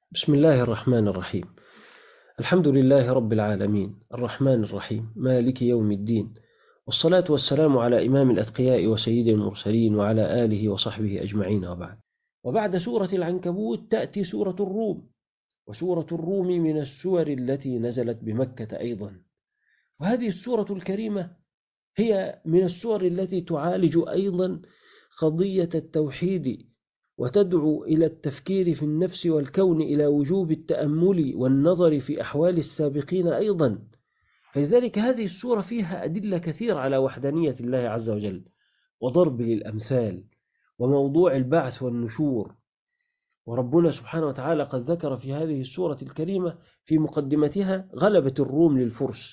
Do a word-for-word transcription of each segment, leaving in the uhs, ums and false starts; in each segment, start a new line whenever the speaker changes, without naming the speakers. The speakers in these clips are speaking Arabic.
بسم الله الرحمن الرحيم. الحمد لله رب العالمين الرحمن الرحيم مالك يوم الدين، والصلاة والسلام على إمام الأتقياء وسيد المرسلين وعلى آله وصحبه أجمعين، وبعد. وبعد سورة العنكبوت تأتي سورة الروم، وسورة الروم من السور التي نزلت بمكة أيضا. وهذه السورة الكريمة هي من السور التي تعالج أيضا قضية التوحيد، وتدعو إلى التفكير في النفس والكون، إلى وجوب التأمل والنظر في أحوال السابقين أيضا. فلذلك هذه السورة فيها أدلة كثيرة على وحدانية الله عز وجل، وضرب للأمثال، وموضوع البعث والنشور. وربنا سبحانه وتعالى قد ذكر في هذه السورة الكريمة في مقدمتها غلبة الروم للفرس،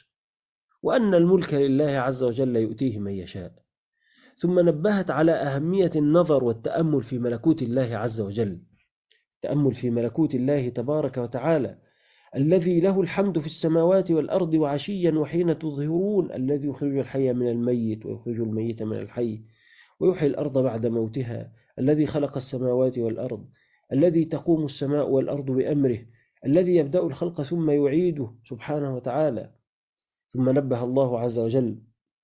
وأن الملك لله عز وجل يؤتيه من يشاء. ثم نبهت على أهمية النظر والتأمل في ملكوت الله عز وجل، التأمل في ملكوت الله تبارك وتعالى الذي له الحمد في السماوات والأرض وعشيا وحين تظهرون، الذي يخرج الحي من الميت ويخرج الميت من الحي ويحيي الأرض بعد موتها، الذي خلق السماوات والأرض، الذي تقوم السماء والأرض بأمره، الذي يبدأ الخلق ثم يعيده سبحانه وتعالى. ثم نبه الله عز وجل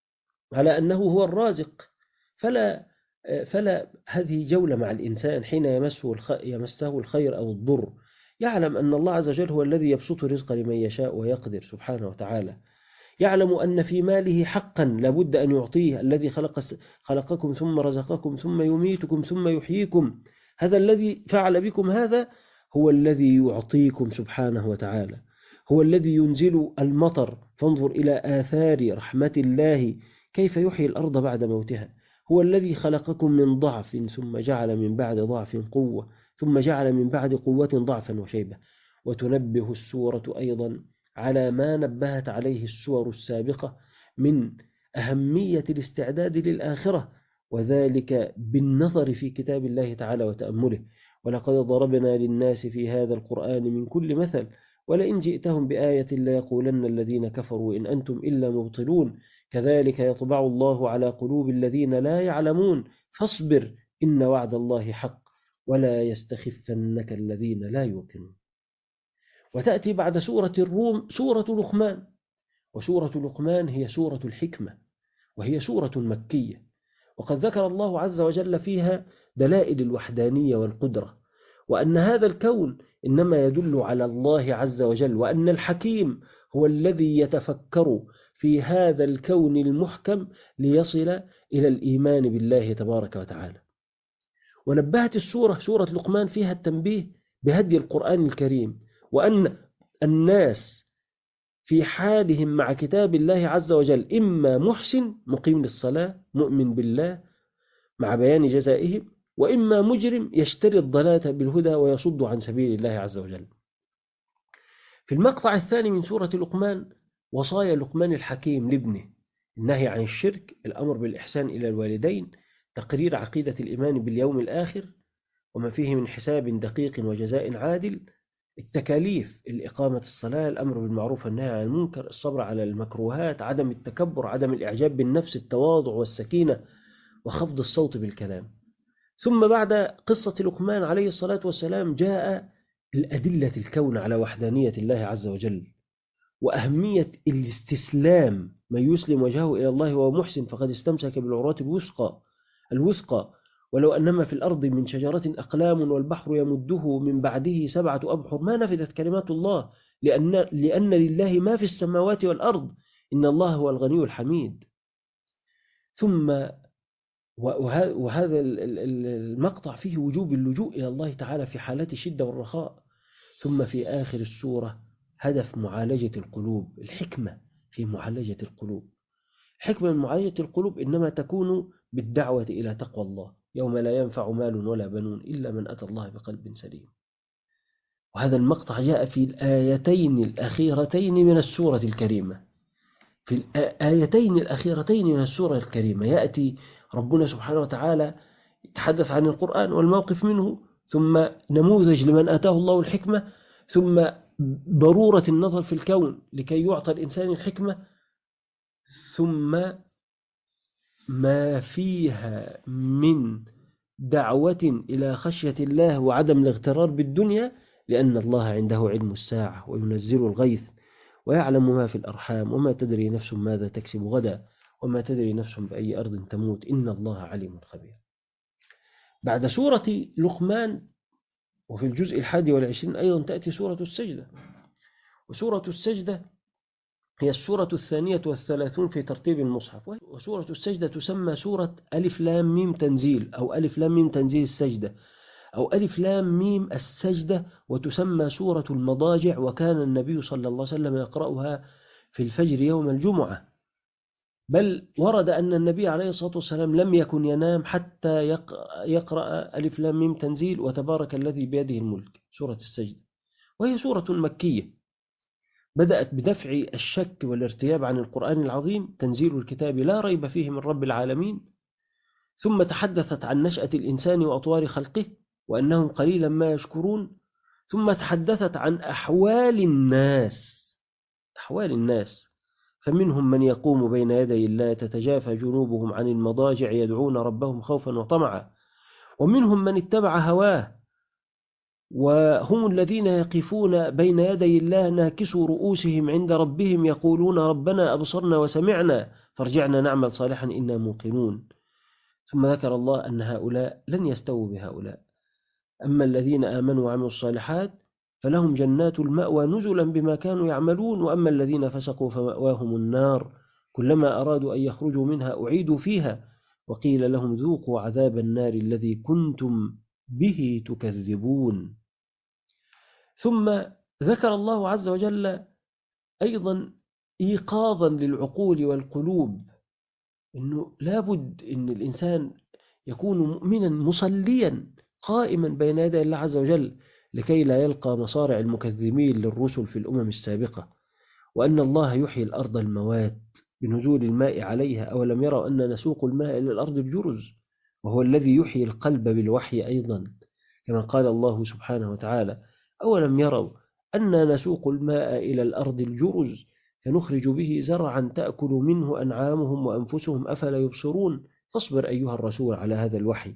على أنه هو الرازق، فلا فلا هذه جولة مع الإنسان حين يمسه الخ... يمسه الخير أو الضر، يعلم أن الله عز وجل هو الذي يبسط الرزق لمن يشاء ويقدر سبحانه وتعالى. يعلم أن في ماله حقا لابد أن يعطيه، الذي خلق خلقكم ثم رزقكم ثم يميتكم ثم يحييكم، هذا الذي فعل بكم هذا هو الذي يعطيكم سبحانه وتعالى، هو الذي ينزل المطر. فانظر إلى آثار رحمة الله كيف يحيي الأرض بعد موتها. هو الذي خلقكم من ضعف ثم جعل من بعد ضعف قوة، ثم جعل من بعد قوة ضعفا وشيبة. وتنبه السورة أيضا على ما نبهت عليه السور السابقة من أهمية الاستعداد للآخرة، وذلك بالنظر في كتاب الله تعالى وتأمله. ولقد ضربنا للناس في هذا القرآن من كل مثل، ولئن جئتهم بآية ليقولن الذين كفروا إن أنتم إلا مبطلون، كذلك يطبع الله على قلوب الذين لا يعلمون، فاصبر إن وعد الله حق ولا يستخفنك الذين لا يوقنون. وتأتي بعد سورة الروم سورة لقمان، وسورة لقمان هي سورة الحكمة، وهي سورة مكية، وقد ذكر الله عز وجل فيها دلائل الوحدانية والقدرة، وأن هذا الكون إنما يدل على الله عز وجل، وأن الحكيم هو الذي يتفكر في هذا الكون المحكم ليصل إلى الإيمان بالله تبارك وتعالى. ونبهت السورة سورة لقمان فيها التنبيه بهدي القرآن الكريم، وأن الناس في حالهم مع كتاب الله عز وجل إما محسن مقيم للصلاة مؤمن بالله مع بيان جزائهم، وإما مجرم يشتري الضلالة بالهدى ويصد عن سبيل الله عز وجل. في المقطع الثاني من سورة لقمان وصايا لقمان الحكيم لابنه: النهي عن الشرك، الأمر بالإحسان إلى الوالدين، تقرير عقيدة الإيمان باليوم الآخر وما فيه من حساب دقيق وجزاء عادل، التكاليف، الإقامة الصلاة، الأمر بالمعروف والنهي عن المنكر، الصبر على المكروهات، عدم التكبر، عدم الإعجاب بالنفس، التواضع والسكينة، وخفض الصوت بالكلام. ثم بعد قصة لقمان عليه الصلاة والسلام جاء الأدلة الكون على وحدانية الله عز وجل، وأهمية الاستسلام. من يسلم وجهه إلى الله وهو محسن فقد استمسك بالعروة الوثقى الوثقى ولو أنما في الأرض من شجرة أقلام والبحر يمده من بعده سبعة أبحر ما نفذت كلمات الله، لأن, لأن لله ما في السماوات والأرض إن الله هو الغني الحميد. ثم وهذا المقطع فيه وجوب اللجوء إلى الله تعالى في حالات الشدة والرخاء. ثم في آخر السورة هدف معالجة القلوب، الحكمة في معالجة القلوب. حكمة من معالجة القلوب إنما تكون بالدعوة إلى تقوى الله، يوم لا ينفع مال ولا بنون إلا من أتى الله بقلب سليم. وهذا المقطع جاء في الآيتين الأخيرتين من السورة الكريمة. في الآيتين الأخيرتين من السورة الكريمة يأتي ربنا سبحانه وتعالى يتحدث عن القرآن والموقف منه، ثم نموذج لمن آتاه الله الحكمة، ثم ضرورة النظر في الكون لكي يعطى الإنسان الحكمة، ثم ما فيها من دعوة إلى خشية الله وعدم الاغترار بالدنيا لأن الله عنده علم الساعة وينزل الغيث ويعلم ما في الأرحام وما تدري نفس ماذا تكسب غدا وما تدري نفس بأي أرض تموت إن الله عليم خبير. بعد سورة لقمان وفي الجزء الحادي والعشرين أيضا تأتي سورة السجدة، وسورة السجدة هي السورة الثانية والثلاثون في ترتيب المصحف، وسورة السجدة تسمى سورة ألف لام ميم تنزيل أو ألف لام ميم تنزيل السجدة أو ألف لام ميم السجدة، وتسمى سورة المضاجع، وكان النبي صلى الله عليه وسلم يقرأها في الفجر يوم الجمعة، بل ورد أن النبي عليه الصلاة والسلام لم يكن ينام حتى يقرأ ألف لام ميم تنزيل وتبارك الذي بيده الملك سورة السجدة. وهي سورة مكية بدأت بدفع الشك والارتياب عن القرآن العظيم، تنزيل الكتاب لا ريب فيه من رب العالمين، ثم تحدثت عن نشأة الإنسان وأطوار خلقه وأنهم قليلا ما يشكرون، ثم تحدثت عن أحوال الناس أحوال الناس فمنهم من يقوم بين يدي الله تتجافى جنوبهم عن المضاجع يدعون ربهم خوفا وطمعا، ومنهم من اتبع هواه وهم الذين يقفون بين يدي الله ناكسوا رؤوسهم عند ربهم يقولون ربنا أبصرنا وسمعنا فارجعنا نعمل صالحا إنا موقنون. ثم ذكر الله أن هؤلاء لن يستووا بهؤلاء، أما الذين آمنوا وعملوا الصالحات فلهم جنات المأوى نزلا بما كانوا يعملون، وأما الذين فسقوا فمأواهم النار كلما أرادوا أن يخرجوا منها أعيدوا فيها وقيل لهم ذوقوا عذاب النار الذي كنتم به تكذبون. ثم ذكر الله عز وجل أيضا إيقاظا للعقول والقلوب أنه لابد أن الإنسان يكون مؤمنا مصليا قائما بين يدي الله عز وجل لكي لا يلقى مصارع المكذبين للرسل في الأمم السابقة، وأن الله يحيي الأرض الموات بنزول الماء عليها، أولم يروا أن نسوق الماء إلى الأرض الجرز، وهو الذي يحيي القلب بالوحي أيضا كما قال الله سبحانه وتعالى أولم يروا أن نسوق الماء إلى الأرض الجرز فنخرج به زرعا تأكل منه أنعامهم وأنفسهم أفلا يبصرون. فاصبر أيها الرسول على هذا الوحي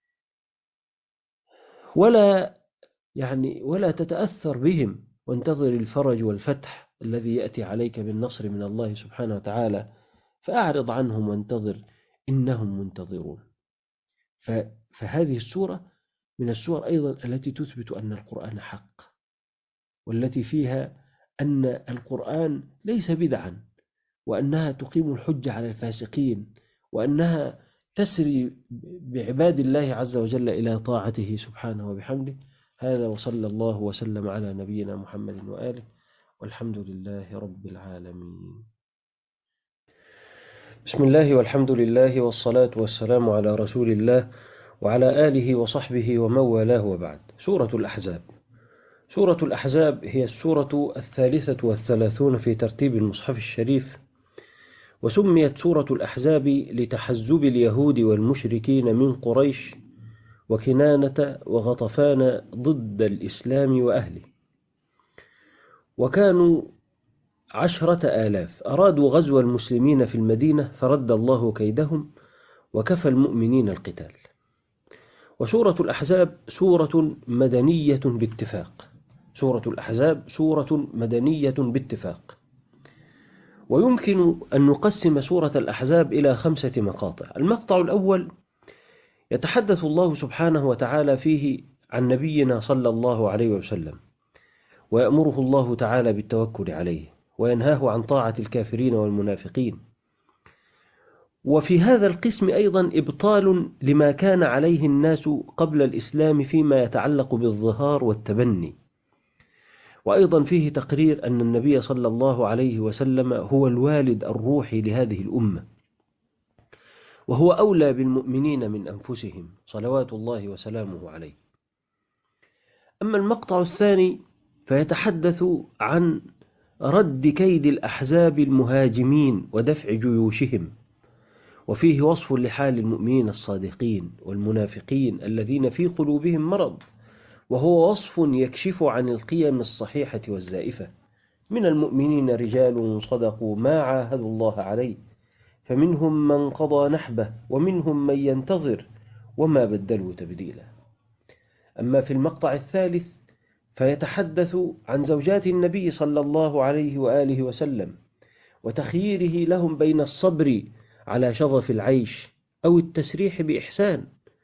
ولا يعني ولا تتأثر بهم، وانتظر الفرج والفتح الذي يأتي عليك بالنصر من الله سبحانه وتعالى، فأعرض عنهم وانتظر إنهم منتظرون. فهذه السورة من السور أيضا التي تثبت أن القرآن حق، والتي فيها أن القرآن ليس بدعا، وأنها تقيم الحجة على الفاسقين، وأنها تسري بعباد الله عز وجل إلى طاعته سبحانه وبحمده. هذا وصلى الله وسلم على نبينا محمد وآله والحمد لله رب العالمين. بسم الله والحمد لله والصلاة والسلام على رسول الله وعلى آله وصحبه ومن والاه وبعد. سورة الأحزاب. سورة الأحزاب هي السورة الثالثة والثلاثون في ترتيب المصحف الشريف، وسميت سورة الأحزاب لتحزب اليهود والمشركين من قريش وكنانة وغطفان ضد الإسلام وأهله، وكانوا عشرة آلاف أرادوا غزو المسلمين في المدينة فرد الله كيدهم وكفى المؤمنين القتال. وسورة الأحزاب سورة مدنية باتفاق سورة الأحزاب سورة مدنية باتفاق ويمكن أن نقسم سورة الأحزاب إلى خمسة مقاطع. المقطع الأول يتحدث الله سبحانه وتعالى فيه عن نبينا صلى الله عليه وسلم، ويأمره الله تعالى بالتوكل عليه وينهاه عن طاعة الكافرين والمنافقين. وفي هذا القسم أيضا إبطال لما كان عليه الناس قبل الإسلام فيما يتعلق بالظهار والتبني، وأيضا فيه تقرير أن النبي صلى الله عليه وسلم هو الوالد الروحي لهذه الأمة، وهو أولى بالمؤمنين من أنفسهم صلوات الله وسلامه عليه. أما المقطع الثاني فيتحدث عن رد كيد الأحزاب المهاجمين ودفع جيوشهم، وفيه وصف لحال المؤمنين الصادقين والمنافقين الذين في قلوبهم مرض، وهو وصف يكشف عن القيم الصحيحة والزائفة. من المؤمنين رجال صدقوا ما عاهدوا الله عليه فمنهم من قضى نحبه ومنهم من ينتظر وما بدلوا تبديلا. أما في المقطع الثالث فيتحدث عن زوجات النبي صلى الله عليه وآله وسلم وتخييره لهم بين الصبر على شظف العيش أو التسريح بإحسان،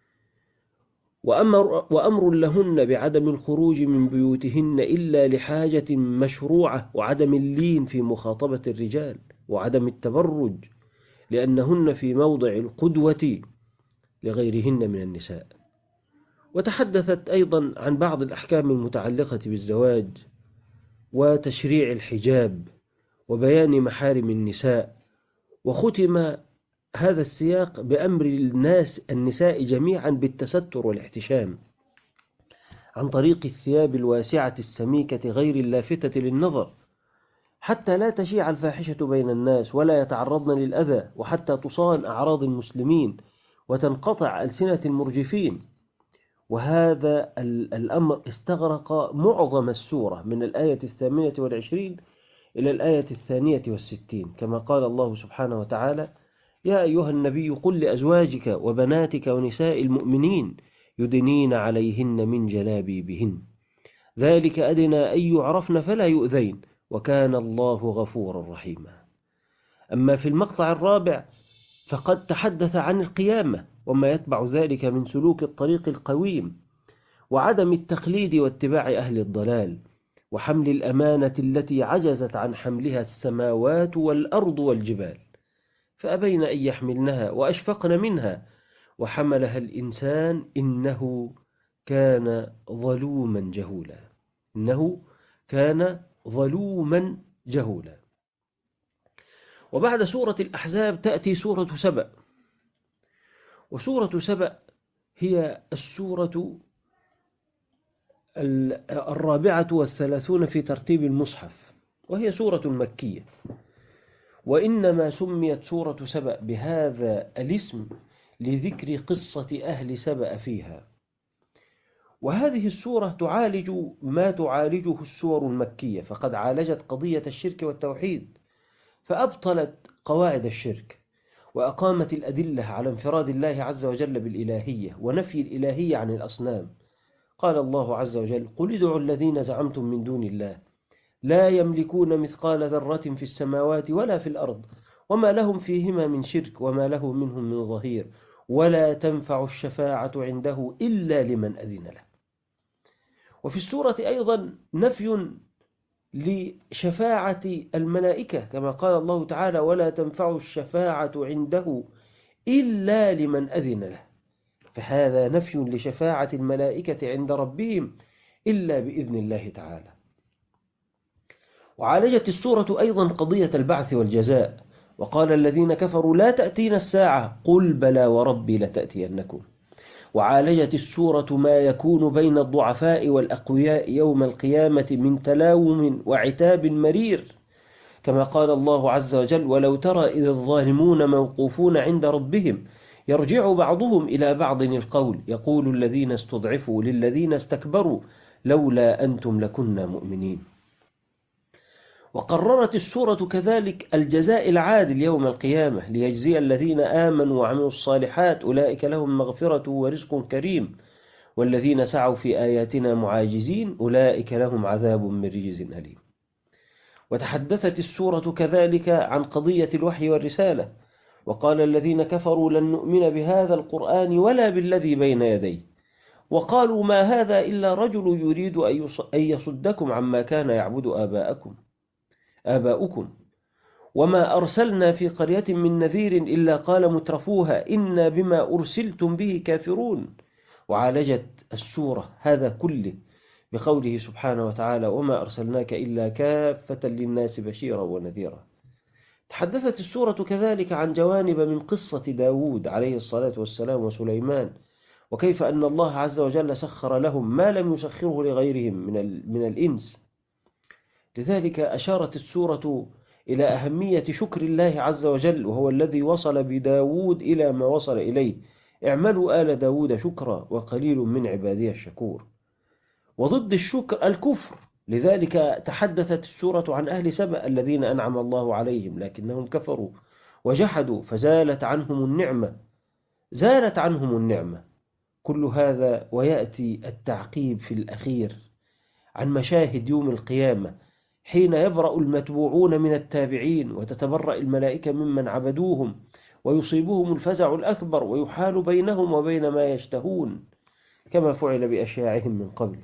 وأمر, وأمر لهن بعدم الخروج من بيوتهن إلا لحاجة مشروعة، وعدم اللين في مخاطبة الرجال، وعدم التبرج لأنهن في موضع القدوة لغيرهن من النساء. وتحدثت أيضا عن بعض الأحكام المتعلقة بالزواج وتشريع الحجاب وبيان محارم النساء. وختم هذا السياق بأمر الناس النساء جميعا بالتستر والاحتشام عن طريق الثياب الواسعة السميكة غير اللافتة للنظر، حتى لا تشيع الفاحشة بين الناس ولا يتعرضن للأذى، وحتى تصان أعراض المسلمين وتنقطع ألسنة المرجفين. وهذا الأمر استغرق معظم السورة من الآية الثامنة والعشرين إلى الآية الثانية والستين، كما قال الله سبحانه وتعالى: يا أيها النبي قل لأزواجك وبناتك ونساء المؤمنين يدنين عليهن من جلابيبهن ذلك أدنى أن يعرفن فلا يؤذين وكان الله غفورا رحيما. أما في المقطع الرابع فقد تحدث عن القيامة وما يتبع ذلك من سلوك الطريق القويم، وعدم التقليد واتباع أهل الضلال، وحمل الأمانة التي عجزت عن حملها السماوات والأرض والجبال فأبين أن يحملنها وأشفقن منها وحملها الإنسان إنه كان ظلوما جهولا إنه كان ظلوما جهولا. وبعد سورة الأحزاب تأتي سورة سبأ، وسورة سبأ هي السورة الرابعة والثلاثون في ترتيب المصحف، وهي سورة مكية، وإنما سميت سورة سبأ بهذا الاسم لذكر قصة أهل سبأ فيها. وهذه السورة تعالج ما تعالجه السور المكية، فقد عالجت قضية الشرك والتوحيد فأبطلت قواعد الشرك، وأقامت الأدلة على انفراد الله عز وجل بالإلهية ونفي الإلهية عن الأصنام. قال الله عز وجل: قل ادعوا الذين زعمتم من دون الله لا يملكون مثقال ذرة في السماوات ولا في الأرض وما لهم فيهما من شرك وما له منهم من ظهير ولا تنفع الشفاعة عنده إلا لمن أذن له. وفي السورة أيضا نفي لشفاعة الملائكة كما قال الله تعالى: ولا تنفع الشفاعة عنده إلا لمن أذن له، فهذا نفي لشفاعة الملائكة عند ربهم إلا بإذن الله تعالى. وعالجت السورة أيضا قضية البعث والجزاء، وقال الذين كفروا لا تأتينا الساعة قل بلى وربي لتأتينكم. وعالجت السورة ما يكون بين الضعفاء والأقوياء يوم القيامة من تلاوم وعتاب مرير، كما قال الله عز وجل: ولو ترى إذ الظالمون موقوفون عند ربهم يرجع بعضهم إلى بعض القول يقول الذين استضعفوا للذين استكبروا لولا أنتم لكنا مؤمنين. وقررت السورة كذلك الجزاء العادل يوم القيامة ليجزي الذين آمنوا وعملوا الصالحات أولئك لهم مغفرة ورزق كريم والذين سعوا في آياتنا معاجزين أولئك لهم عذاب من رجز أليم. وتحدثت السورة كذلك عن قضية الوحي والرسالة، وقال الذين كفروا لن نؤمن بهذا القرآن ولا بالذي بين يديه وقالوا ما هذا إلا رجل يريد أن يصدكم عما كان يعبد آباءكم آباؤكم وما أرسلنا في قرية من نذير إلا قال مترفوها إنا بما أرسلتم به كافرون. وعالجت السورة هذا كله بقوله سبحانه وتعالى: وما أرسلناك إلا كافة للناس بشيرا ونذيرا. تحدثت السورة كذلك عن جوانب من قصة داود عليه الصلاة والسلام وسليمان، وكيف أن الله عز وجل سخر لهم ما لم يسخره لغيرهم من من الإنس. لذلك أشارت السورة إلى أهمية شكر الله عز وجل، وهو الذي وصل بداود إلى ما وصل إليه: اعملوا آل داود شكرا وقليل من عبادي الشكور. وضد الشكر الكفر، لذلك تحدثت السورة عن أهل سبأ الذين أنعم الله عليهم لكنهم كفروا وجحدوا فزالت عنهم النعمة زالت عنهم النعمة كل هذا. ويأتي التعقيب في الأخير عن مشاهد يوم القيامة حين يبرأ المتبوعون من التابعين وتتبرأ الملائكة ممن عبدوهم ويصيبهم الفزع الأكبر ويحال بينهم وبين ما يشتهون كما فعل بأشياعهم من قبل.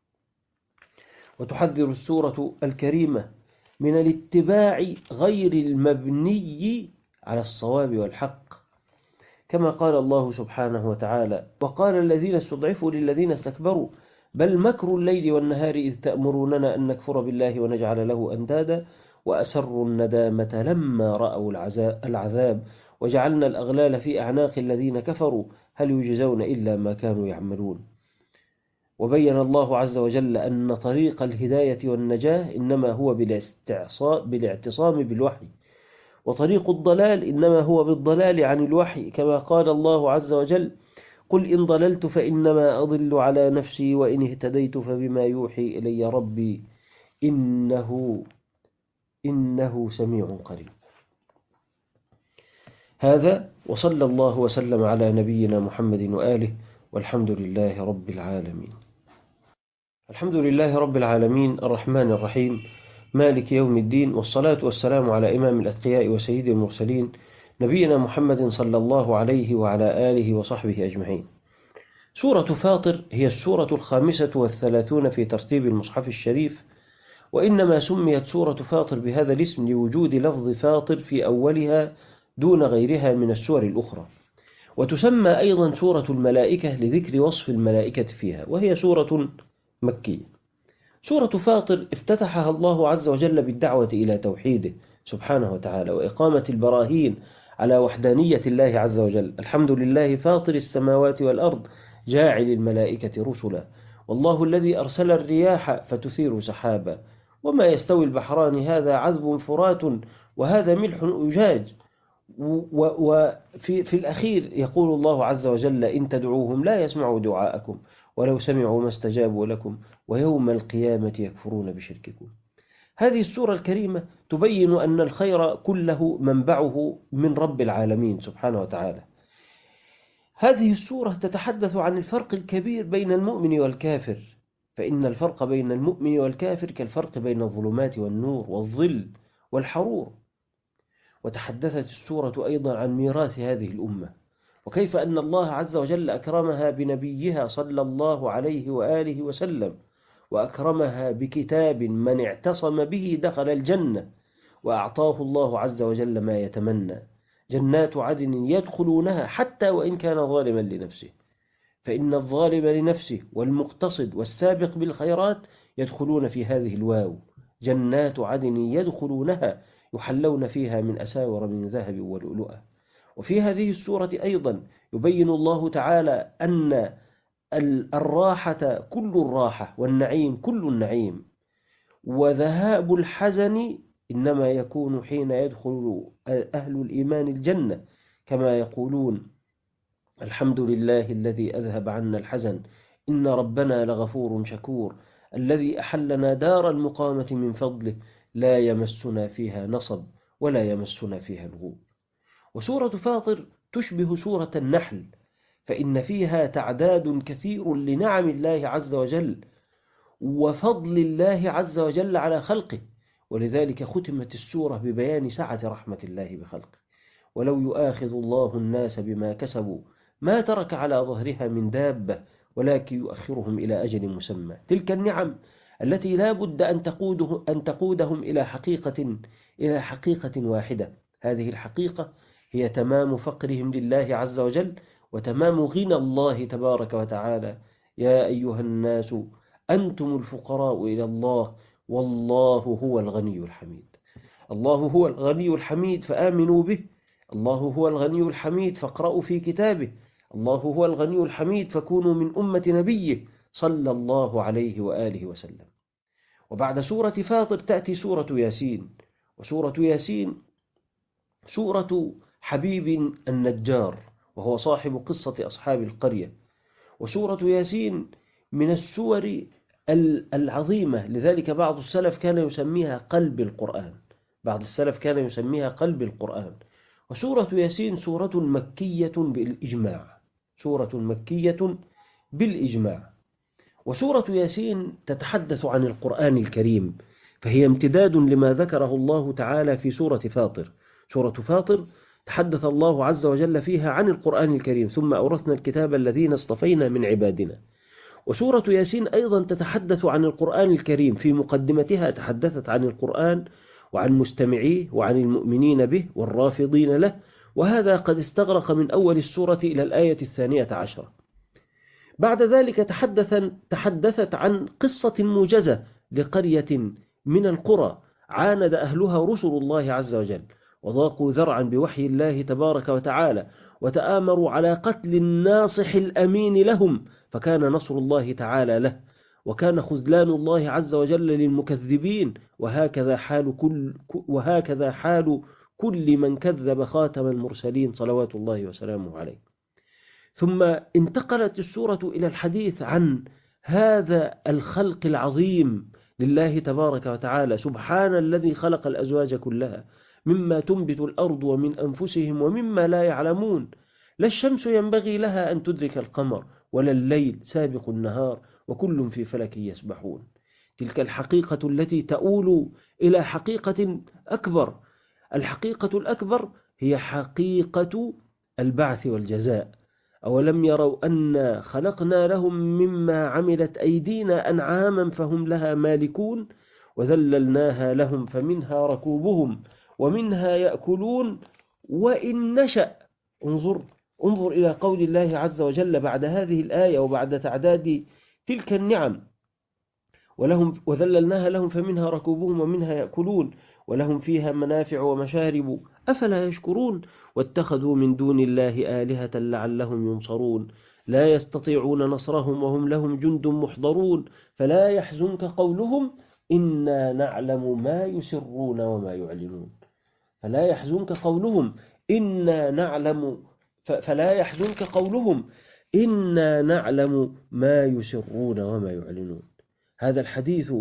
وتحذر السورة الكريمة من الاتباع غير المبني على الصواب والحق، كما قال الله سبحانه وتعالى: وقال الذين استضعفوا للذين استكبروا بل مكر الليل والنهار إذ تأمروننا أن نكفر بالله ونجعل له أندادا وأسروا الندامة لما رأوا العذاب وجعلنا الأغلال في أعناق الذين كفروا هل يجزون إلا ما كانوا يعملون. وبين الله عز وجل أن طريق الهداية والنجاة إنما هو بالاعتصام بالوحي، وطريق الضلال إنما هو بالضلال عن الوحي، كما قال الله عز وجل: قل إن ضللت فإنما أضل على نفسي وإن اهتديت فبما يوحي إلي ربي إنه إنه سميع قريب. هذا وصلى الله وسلم على نبينا محمد وآله والحمد لله رب العالمين. الحمد لله رب العالمين الرحمن الرحيم مالك يوم الدين، والصلاة والسلام على إمام الأتقياء وسيد المرسلين نبينا محمد صلى الله عليه وعلى آله وصحبه أجمعين. سورة فاطر هي السورة الخامسة والثلاثون في ترتيب المصحف الشريف، وإنما سميت سورة فاطر بهذا الاسم لوجود لفظ فاطر في أولها دون غيرها من السور الأخرى. وتسمى أيضا سورة الملائكة لذكر وصف الملائكة فيها، وهي سورة مكية. سورة فاطر افتتحها الله عز وجل بالدعوة إلى توحيده سبحانه وتعالى وإقامة البراهين على وحدانية الله عز وجل. الحمد لله فاطر السماوات والأرض جاعل الملائكة رسلا، والله الذي أرسل الرياح فتثير سحابا، وما يستوي البحران هذا عذب فرات وهذا ملح أجاج. وفي في الأخير يقول الله عز وجل: إن تدعوهم لا يسمعوا دعاءكم ولو سمعوا ما استجابوا لكم ويوم القيامة يكفرون بشرككم. هذه السورة الكريمة تبين أن الخير كله منبعه من رب العالمين سبحانه وتعالى. هذه السورة تتحدث عن الفرق الكبير بين المؤمن والكافر، فإن الفرق بين المؤمن والكافر كالفرق بين الظلمات والنور والظل والحرور. وتحدثت السورة أيضا عن ميراث هذه الأمة، وكيف أن الله عز وجل أكرمها بنبيها صلى الله عليه وآله وسلم، وأكرمها بكتاب من اعتصم به دخل الجنة، وأعطاه الله عز وجل ما يتمنى: جنات عدن يدخلونها حتى وإن كان ظالما لنفسه، فإن الظالم لنفسه والمقتصد والسابق بالخيرات يدخلون في هذه الواو: جنات عدن يدخلونها يحلون فيها من أساور من ذهب ولؤلؤا. وفي هذه السورة أيضا يبين الله تعالى أن الراحة كل الراحة والنعيم كل النعيم، وذهاب الحزن إنما يكون حين يدخل أهل الإيمان الجنة، كما يقولون: الحمد لله الذي أذهب عنا الحزن إن ربنا لغفور شكور الذي أحلنا دار المقامة من فضله لا يمسنا فيها نصب ولا يمسنا فيها لغوب. وسورة فاطر تشبه سورة النحل، فإن فيها تعداد كثير لنعم الله عز وجل وفضل الله عز وجل على خلقه، ولذلك ختمت السورة ببيان سعة رحمة الله بخلقه: ولو يؤاخذ الله الناس بما كسبوا ما ترك على ظهرها من دابة ولكن يؤخرهم إلى أجل مسمى. تلك النعم التي لا بد أن تقوده أن تقودهم إلى حقيقة إلى حقيقة واحدة. هذه الحقيقة هي تمام فقرهم لله عز وجل وتمام غنى الله تبارك وتعالى: يا أيها الناس أنتم الفقراء إلى الله والله هو الغني الحميد. الله هو الغني الحميد فآمنوا به، الله هو الغني الحميد فاقرأوا في كتابه، الله هو الغني الحميد فكونوا من أمة نبيه صلى الله عليه وآله وسلم. وبعد سورة فاطر تأتي سورة ياسين، وسورة ياسين سورة حبيب النجار وهو صاحب قصة أصحاب القرية. وسورة ياسين من السور العظيمة، لذلك بعض السلف كان يسميها قلب القرآن بعض السلف كان يسميها قلب القرآن. وسورة ياسين سورة مكية بالإجماع سورة مكية بالإجماع وسورة ياسين تتحدث عن القرآن الكريم، فهي امتداد لما ذكره الله تعالى في سورة فاطر. سورة فاطر تحدث الله عز وجل فيها عن القرآن الكريم: ثم أورثنا الكتاب الذين اصطفينا من عبادنا. وسورة ياسين أيضا تتحدث عن القرآن الكريم، في مقدمتها تحدثت عن القرآن وعن مستمعيه وعن المؤمنين به والرافضين له، وهذا قد استغرق من أول السورة إلى الآية الثانية عشرة. بعد ذلك تحدث تحدثت عن قصة موجزة لقرية من القرى عاند أهلها رسل الله عز وجل، وضاقوا ذرعا بوحي الله تبارك وتعالى، وتآمروا على قتل الناصح الأمين لهم، فكان نصر الله تعالى له، وكان خذلان الله عز وجل للمكذبين. وهكذا حال كل وهكذا حال كل من كذب خاتم المرسلين صلوات الله وسلامه عليه. ثم انتقلت السورة إلى الحديث عن هذا الخلق العظيم لله تبارك وتعالى: سبحان الذي خلق الأزواج كلها مما تنبت الأرض ومن أنفسهم ومما لا يعلمون، لا الشمس ينبغي لها أن تدرك القمر ولا الليل سابق النهار وكل في فلك يسبحون. تلك الحقيقة التي تؤول إلى حقيقة أكبر. الحقيقة الأكبر هي حقيقة البعث والجزاء. أولم يروا أنا خلقنا لهم مما عملت أيدينا أنعاما فهم لها مالكون وذللناها لهم فمنها ركوبهم ومنها يأكلون وإن نشأ. انظر انظر إلى قول الله عز وجل بعد هذه الآية وبعد تعداد تلك النعم: ولهم وذللناها لهم فمنها ركوبهم ومنها يأكلون ولهم فيها منافع ومشارب أفلا يشكرون واتخذوا من دون الله آلهة لعلهم ينصرون لا يستطيعون نصرهم وهم لهم جند محضرون فلا يحزنك قولهم إنا نعلم ما يسرون وما يعلنون. فلا يحزنك قولهم إنا نعلم فلا يحزنك قولهم إنا نعلم ما يسرون وما يعلنون. هذا الحديث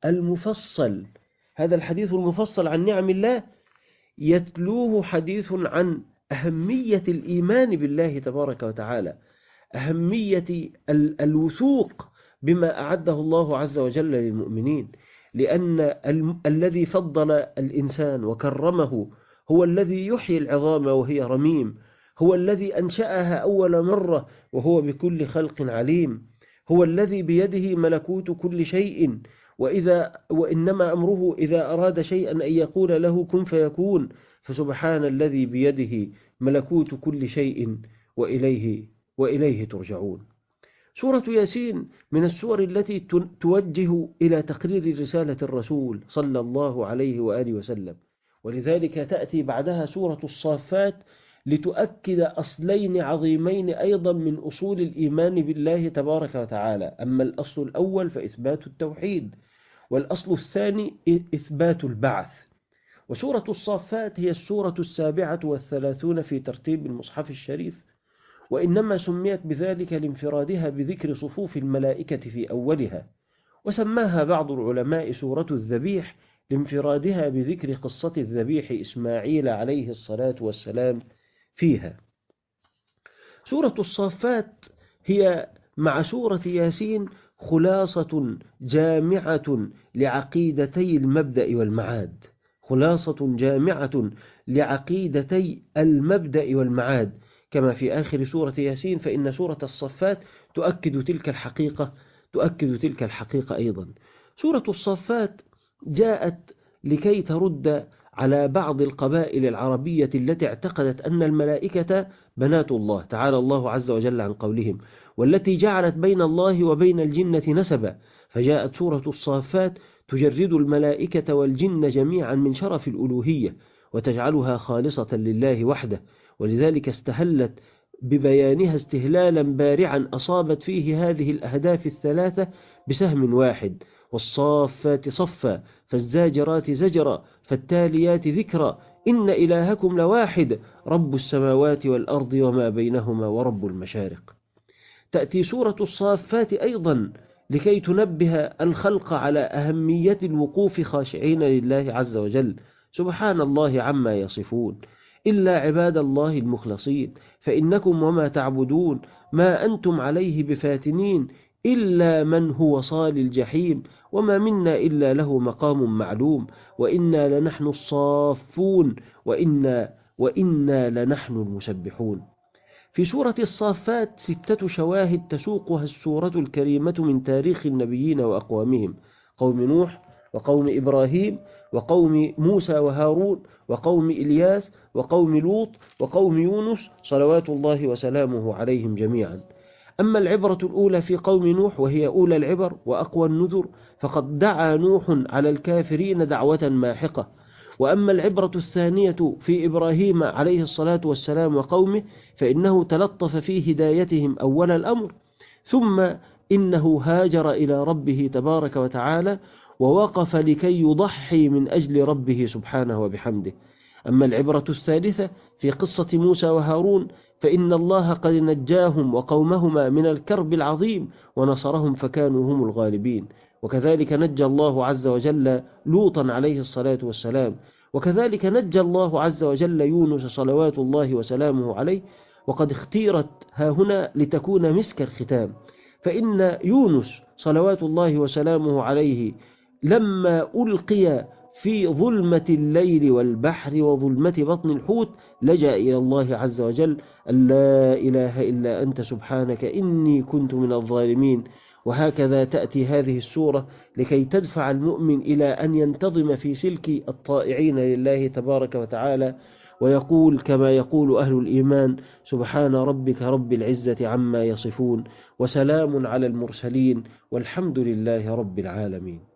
المفصل هذا الحديث المفصل عن نعم الله يتلوه حديث عن أهمية الإيمان بالله تبارك وتعالى، أهمية الوثوق بما أعده الله عز وجل للمؤمنين، لأن ال الذي فضل الإنسان وكرمه هو الذي يحيي العظام وهي رميم، هو الذي أنشأها أول مرة وهو بكل خلق عليم، هو الذي بيده ملكوت كل شيء، وإذا وإنما أمره إذا أراد شيئا أن يقول له كن فيكون. فسبحان الذي بيده ملكوت كل شيء وإليه وإليه ترجعون. سورة ياسين من السور التي توجه إلى تقرير رسالة الرسول صلى الله عليه وآله وسلم، ولذلك تأتي بعدها سورة الصافات لتؤكد أصلين عظيمين أيضا من أصول الإيمان بالله تبارك وتعالى. أما الأصل الأول فإثبات التوحيد، والأصل الثاني إثبات البعث. وسورة الصافات هي السورة السابعة والثلاثون في ترتيب المصحف الشريف، وإنما سميت بذلك لانفرادها بذكر صفوف الملائكة في أولها، وسماها بعض العلماء سورة الذبيح لانفرادها بذكر قصة الذبيح إسماعيل عليه الصلاة والسلام فيها. سورة الصافات هي مع سورة ياسين خلاصة جامعة لعقيدتي المبدأ والمعاد خلاصة جامعة لعقيدتي المبدأ والمعاد كما في آخر سورة ياسين، فإن سورة الصفات تؤكد تلك الحقيقة تؤكد تلك الحقيقة أيضا. سورة الصفات جاءت لكي ترد على بعض القبائل العربية التي اعتقدت أن الملائكة بنات الله تعالى الله عز وجل عن قولهم، والتي جعلت بين الله وبين الجنة نسبا. فجاءت سورة الصافات تجرد الملائكة والجن جميعا من شرف الألوهية وتجعلها خالصة لله وحده، ولذلك استهلت ببيانها استهلالا بارعا أصابت فيه هذه الأهداف الثلاثة بسهم واحد: والصافات صفا فالزاجرات زجرا فالتاليات ذكرا إن إلهكم لواحد رب السماوات والأرض وما بينهما ورب المشارق. تأتي سورة الصافات أيضا لكي تنبه الخلق على أهمية الوقوف خاشعين لله عز وجل: سبحان الله عما يصفون إلا عباد الله المخلصين فإنكم وما تعبدون ما أنتم عليه بفاتنين إلا من هو صال الجحيم وما منا إلا له مقام معلوم وإنا لنحن الصافون وإنا, وإنا لنحن المسبحون. في سورة الصافات ستة شواهد تسوقها السورة الكريمة من تاريخ النبيين وأقوامهم: قوم نوح، وقوم إبراهيم، وقوم موسى وهارون، وقوم إلياس، وقوم لوط، وقوم يونس، صلوات الله وسلامه عليهم جميعا. أما العبرة الأولى في قوم نوح وهي أولى العبر وأقوى النذر، فقد دعا نوح على الكافرين دعوة ماحقة. وأما العبرة الثانية في إبراهيم عليه الصلاة والسلام وقومه، فإنه تلطف في هدايتهم أول الأمر، ثم إنه هاجر إلى ربه تبارك وتعالى ووقف لكي يضحي من أجل ربه سبحانه وبحمده. أما العبرة الثالثة في قصة موسى وهارون، فإن الله قد نجاهم وقومهما من الكرب العظيم ونصرهم فكانوا هم الغالبين. وكذلك نجى الله عز وجل لوطا عليه الصلاة والسلام، وكذلك نجى الله عز وجل يونس صلوات الله وسلامه عليه. وقد اختيرت هاهنا لتكون مسك الختام، فإن يونس صلوات الله وسلامه عليه لما ألقي في ظلمة الليل والبحر وظلمة بطن الحوت لجأ إلى الله عز وجل: أن لا إله إلا أنت سبحانك إني كنت من الظالمين. وهكذا تأتي هذه السورة لكي تدفع المؤمن إلى أن ينتظم في سلك الطائعين لله تبارك وتعالى، ويقول كما يقول أهل الإيمان: سبحان ربك رب العزة عما يصفون، وسلام على المرسلين، والحمد لله رب العالمين.